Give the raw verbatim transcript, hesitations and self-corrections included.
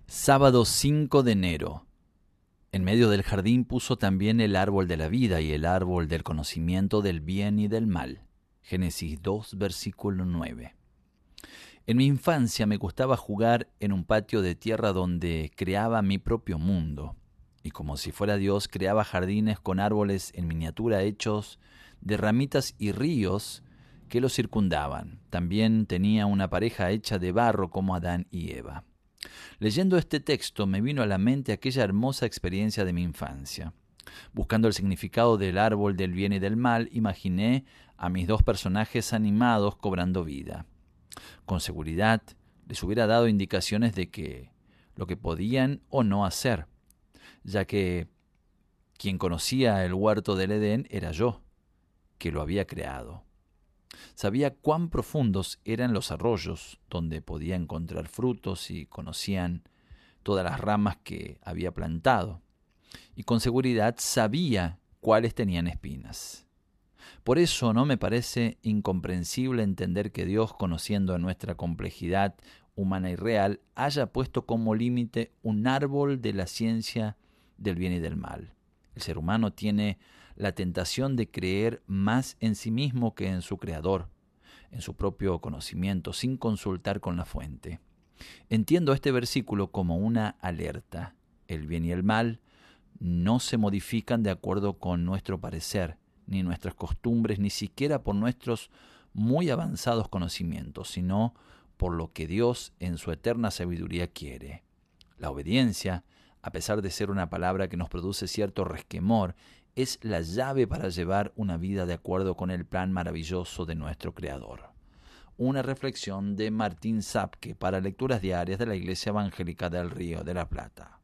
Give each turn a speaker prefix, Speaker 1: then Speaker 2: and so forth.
Speaker 1: Sábado cinco de enero. En medio del jardín puso también el árbol de la vida y el árbol del conocimiento del bien y del mal. Génesis dos, versículo nueve. En mi infancia me gustaba jugar en un patio de tierra donde creaba mi propio mundo. Y como si fuera Dios, creaba jardines con árboles en miniatura hechos de ramitas y ríos que los circundaban. También tenía una pareja hecha de barro como Adán y Eva. Leyendo este texto me vino a la mente aquella hermosa experiencia de mi infancia. Buscando el significado del árbol del bien y del mal, imaginé a mis dos personajes animados cobrando vida. Con seguridad les hubiera dado indicaciones de que lo que podían o no hacer, ya que quien conocía el huerto del Edén era yo, que lo había creado. Sabía cuán profundos eran los arroyos donde podía encontrar frutos y conocían todas las ramas que había plantado. Y con seguridad sabía cuáles tenían espinas. Por eso no me parece incomprensible entender que Dios, conociendo nuestra complejidad humana y real, haya puesto como límite un árbol de la ciencia del bien y del mal. El ser humano tiene la tentación de creer más en sí mismo que en su Creador, en su propio conocimiento, sin consultar con la fuente. Entiendo este versículo como una alerta. El bien y el mal no se modifican de acuerdo con nuestro parecer, ni nuestras costumbres, ni siquiera por nuestros muy avanzados conocimientos, sino por lo que Dios en su eterna sabiduría quiere. La obediencia, a pesar de ser una palabra que nos produce cierto resquemor, es la llave para llevar una vida de acuerdo con el plan maravilloso de nuestro Creador. Una reflexión de Martín Zapke para Lecturas Diarias de la Iglesia Evangélica del Río de la Plata.